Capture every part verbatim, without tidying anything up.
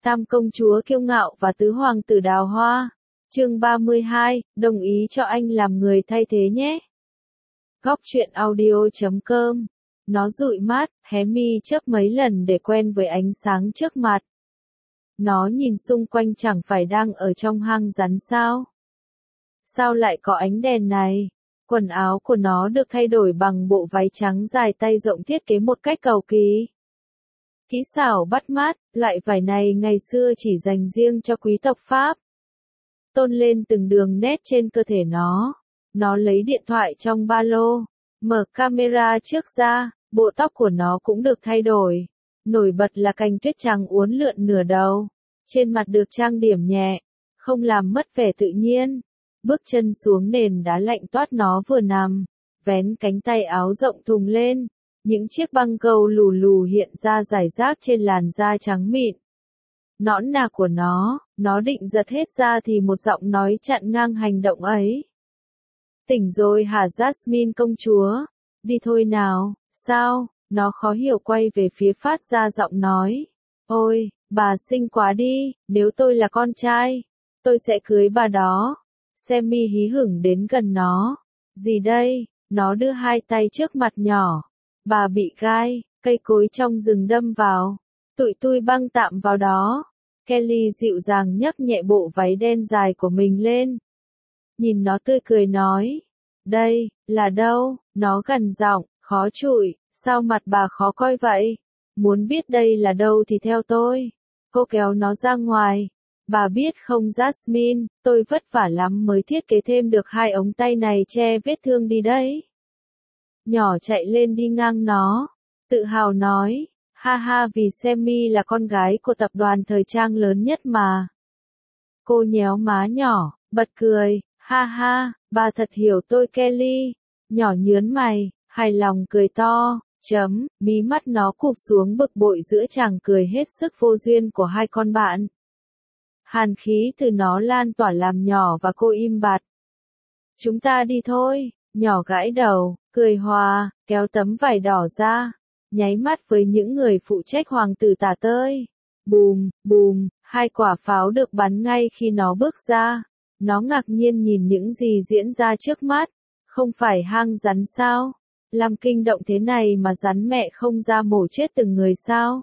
Tam công chúa kiêu ngạo và tứ hoàng tử đào hoa. Chương ba mươi hai, đồng ý cho anh làm người thay thế nhé. Góc truyện audio chấm com. Nó dụi mắt, hé mi chớp mấy lần để quen với ánh sáng trước mặt. Nó nhìn xung quanh chẳng phải đang ở trong hang rắn sao? Sao lại có ánh đèn này? Quần áo của nó được thay đổi bằng bộ váy trắng dài tay rộng thiết kế một cách cầu kỳ. Kỹ xảo bắt mắt, loại vải này ngày xưa chỉ dành riêng cho quý tộc Pháp. Tôn lên từng đường nét trên cơ thể nó. Nó lấy điện thoại trong ba lô, mở camera trước ra, bộ tóc của nó cũng được thay đổi. Nổi bật là cành tuyết trắng uốn lượn nửa đầu. Trên mặt được trang điểm nhẹ, không làm mất vẻ tự nhiên. Bước chân xuống nền đá lạnh toát nó vừa nằm, vén cánh tay áo rộng thùng lên. Những chiếc băng gâu lù lù hiện ra rải rác trên làn da trắng mịn. Nõn nà của nó, nó định giật hết ra thì một giọng nói chặn ngang hành động ấy. Tỉnh rồi hả Jasmine công chúa? Đi thôi nào, sao? Nó khó hiểu quay về phía phát ra giọng nói. Ôi, bà xinh quá đi, nếu tôi là con trai, tôi sẽ cưới bà đó. Sammy hí hửng đến gần nó. Gì đây? Nó đưa hai tay trước mặt nhỏ. Bà bị gai, cây cối trong rừng đâm vào. Tụi tui băng tạm vào đó. Kelly dịu dàng nhấc nhẹ bộ váy đen dài của mình lên. Nhìn nó tươi cười nói. Đây, là đâu? Nó gằn giọng, khó chịu, sao mặt bà khó coi vậy? Muốn biết đây là đâu thì theo tôi. Cô kéo nó ra ngoài. Bà biết không Jasmine, tôi vất vả lắm mới thiết kế thêm được hai ống tay này che vết thương đi đấy. Nhỏ chạy lên đi ngang nó, tự hào nói, ha ha vì Sammy là con gái của tập đoàn thời trang lớn nhất mà. Cô nhéo má nhỏ, bật cười, ha ha, bà thật hiểu tôi Kelly. Nhỏ nhớn mày, hài lòng cười to, chấm, mí mắt nó cụp xuống bực bội giữa chàng cười hết sức vô duyên của hai con bạn. Hàn khí từ nó lan tỏa làm nhỏ và cô im bặt. Chúng ta đi thôi, nhỏ gãi đầu, cười hòa, kéo tấm vải đỏ ra, nháy mắt với những người phụ trách hoàng tử tả tơi. Bùm, bùm, hai quả pháo được bắn ngay khi nó bước ra. Nó ngạc nhiên nhìn những gì diễn ra trước mắt. Không phải hang rắn sao? Làm kinh động thế này mà rắn mẹ không ra mổ chết từng người sao?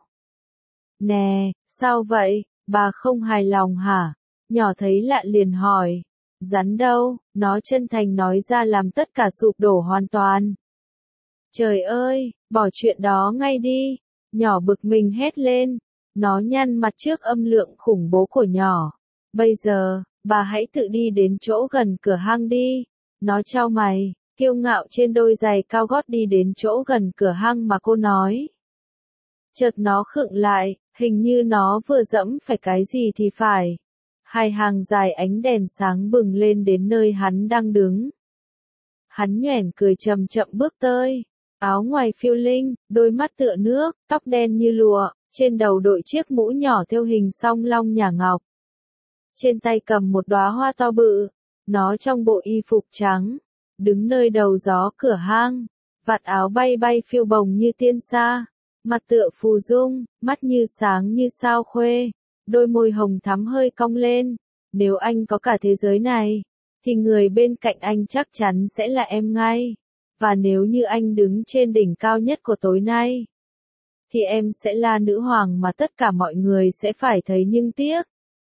Nè, sao vậy? Bà không hài lòng hả? Nhỏ thấy lạ liền hỏi. Rắn đâu? Nó chân thành nói ra làm tất cả sụp đổ hoàn toàn. Trời ơi, bỏ chuyện đó ngay đi. Nhỏ bực mình hét lên. Nó nhăn mặt trước âm lượng khủng bố của nhỏ. Bây giờ, bà hãy tự đi đến chỗ gần cửa hang đi. Nó chau mày, kiêu ngạo trên đôi giày cao gót đi đến chỗ gần cửa hang mà cô nói. Chợt nó khựng lại, hình như nó vừa dẫm phải cái gì thì phải. Hai hàng dài ánh đèn sáng bừng lên đến nơi hắn đang đứng. Hắn nhoẻn cười chậm chậm bước tới. Áo ngoài phiêu linh, đôi mắt tựa nước, tóc đen như lụa, trên đầu đội chiếc mũ nhỏ thêu hình song long nhả ngọc. Trên tay cầm một đóa hoa to bự. Nó trong bộ y phục trắng, đứng nơi đầu gió cửa hang, vạt áo bay bay phiêu bồng như tiên sa, mặt tựa phù dung, mắt như sáng như sao khuê, đôi môi hồng thắm hơi cong lên. Nếu anh có cả thế giới này, thì người bên cạnh anh chắc chắn sẽ là em ngay. Và nếu như anh đứng trên đỉnh cao nhất của tối nay, thì em sẽ là nữ hoàng mà tất cả mọi người sẽ phải thấy nhưng tiếc.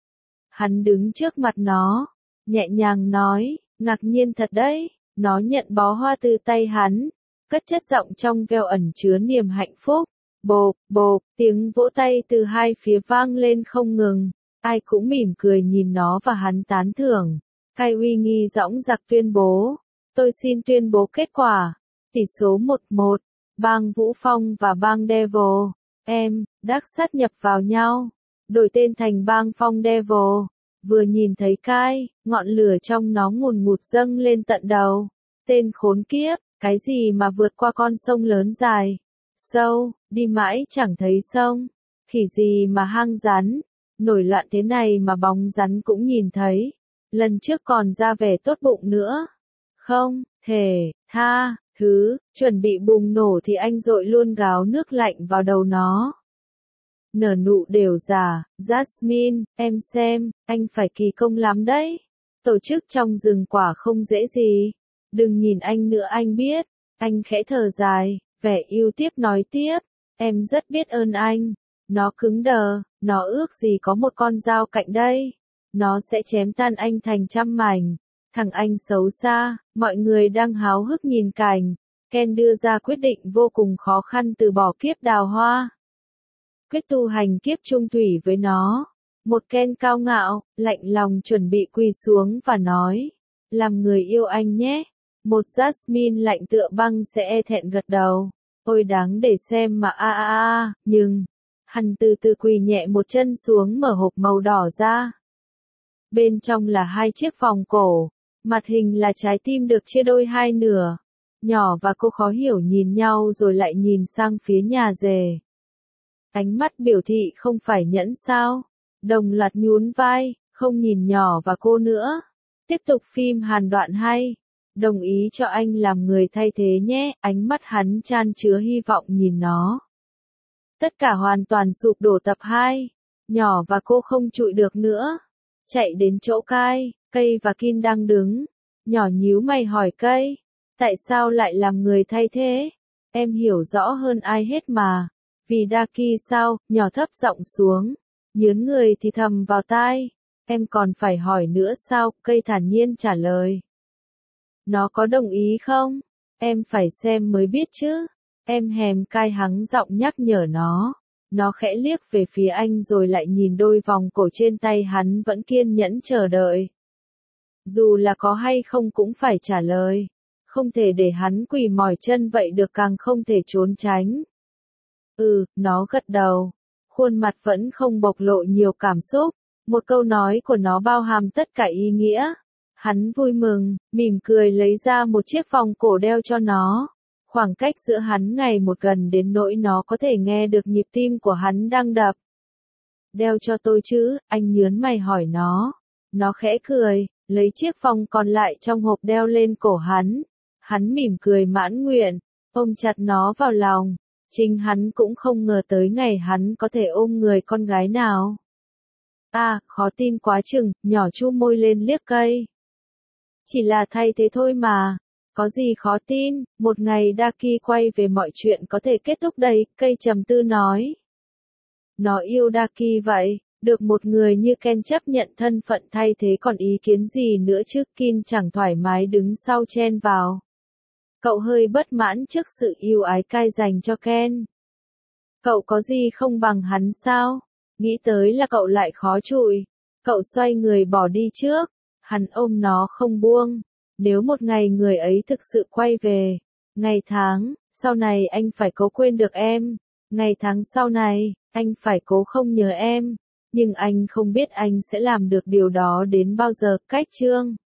Hắn đứng trước mặt nó, nhẹ nhàng nói, ngạc nhiên thật đấy. Nó nhận bó hoa từ tay hắn, cất chất giọng trong veo ẩn chứa niềm hạnh phúc. Bộp, bộp, tiếng vỗ tay từ hai phía vang lên không ngừng. Ai cũng mỉm cười nhìn nó và hắn tán thưởng. Kai uy nghi dõng dạc tuyên bố. Tôi xin tuyên bố kết quả. Tỷ số một một. Bang Vũ Phong và bang Devil. Em, đắc sát nhập vào nhau. Đổi tên thành bang Phong Devil. Vừa nhìn thấy Kai, ngọn lửa trong nó ngùn ngụt dâng lên tận đầu. Tên khốn kiếp, cái gì mà vượt qua con sông lớn dài, sâu, đi mãi chẳng thấy sông. Khỉ gì mà hang rắn, nổi loạn thế này mà bóng rắn cũng nhìn thấy. Lần trước còn ra vẻ tốt bụng nữa. Không, thể, tha, thứ, chuẩn bị bùng nổ thì anh dội luôn gáo nước lạnh vào đầu nó. nở nụ đều giả, Jasmine, em xem, anh phải kỳ công lắm đấy. Tổ chức trong rừng quả không dễ gì. Đừng nhìn anh nữa anh biết. Anh khẽ thở dài, vẻ yêu tiếp nói tiếp, em rất biết ơn anh. Nó cứng đờ, nó ước gì có một con dao cạnh đây. Nó sẽ chém tan anh thành trăm mảnh. Thằng anh xấu xa, mọi người đang háo hức nhìn cảnh. Ken đưa ra quyết định vô cùng khó khăn từ bỏ kiếp đào hoa. Quyết tu hành kiếp trung thủy với nó. Một Ken cao ngạo, lạnh lòng chuẩn bị quỳ xuống và nói, làm người yêu anh nhé. Một Jasmine lạnh tựa băng sẽ e thẹn gật đầu. Ôi đáng để xem mà a a a, nhưng, hắn từ từ quỳ nhẹ một chân xuống mở hộp màu đỏ ra. Bên trong là hai chiếc vòng cổ, mặt hình là trái tim được chia đôi hai nửa. Nhỏ và cô khó hiểu nhìn nhau rồi lại nhìn sang phía nhà rể. Ánh mắt biểu thị không phải nhẫn sao. Đồng loạt nhún vai, không nhìn nhỏ và cô nữa. Tiếp tục phim Hàn đoạn hai. Đồng ý cho anh làm người thay thế nhé, ánh mắt hắn chan chứa hy vọng nhìn nó. Tất cả hoàn toàn sụp đổ tập hai. Nhỏ và cô không trụi được nữa. Chạy đến chỗ Kai, Cây và Kin đang đứng. Nhỏ nhíu mày hỏi Cây, tại sao lại làm người thay thế? Em hiểu rõ hơn ai hết mà. Vì Daki sao? Nhỏ thấp giọng xuống. Nhớn người thì thầm vào tai. Em còn phải hỏi nữa sao? Cây thản nhiên trả lời. Nó có đồng ý không? Em phải xem mới biết chứ. Em hèm Cai hắng giọng nhắc nhở nó. Nó khẽ liếc về phía anh rồi lại nhìn đôi vòng cổ trên tay hắn vẫn kiên nhẫn chờ đợi. Dù là có hay không cũng phải trả lời. Không thể để hắn quỳ mỏi chân vậy được, càng không thể trốn tránh. Ừ, nó gật đầu. Khuôn mặt vẫn không bộc lộ nhiều cảm xúc. Một câu nói của nó bao hàm tất cả ý nghĩa. Hắn vui mừng, mỉm cười lấy ra một chiếc vòng cổ đeo cho nó. Khoảng cách giữa hắn ngày một gần đến nỗi nó có thể nghe được nhịp tim của hắn đang đập. Đeo cho tôi chứ, anh nhớn mày hỏi nó. Nó khẽ cười, lấy chiếc vòng còn lại trong hộp đeo lên cổ hắn. Hắn mỉm cười mãn nguyện, ôm chặt nó vào lòng. Chính hắn cũng không ngờ tới ngày hắn có thể ôm người con gái nào. À, khó tin quá chừng, nhỏ chu môi lên liếc Cây. Chỉ là thay thế thôi mà. Có gì khó tin, một ngày Daki quay về mọi chuyện có thể kết thúc đấy, Cây trầm tư nói. Nó yêu Daki vậy, được một người như Ken chấp nhận thân phận thay thế còn ý kiến gì nữa chứ. Kin chẳng thoải mái đứng sau chen vào. Cậu hơi bất mãn trước sự yêu ái Cai dành cho Ken. Cậu có gì không bằng hắn sao? Nghĩ tới là cậu lại khó chịu. Cậu xoay người bỏ đi trước. Hắn ôm nó không buông. Nếu một ngày người ấy thực sự quay về, ngày tháng, sau này anh phải cố quên được em. Ngày tháng sau này, anh phải cố không nhớ em. Nhưng anh không biết anh sẽ làm được điều đó đến bao giờ. Cách chương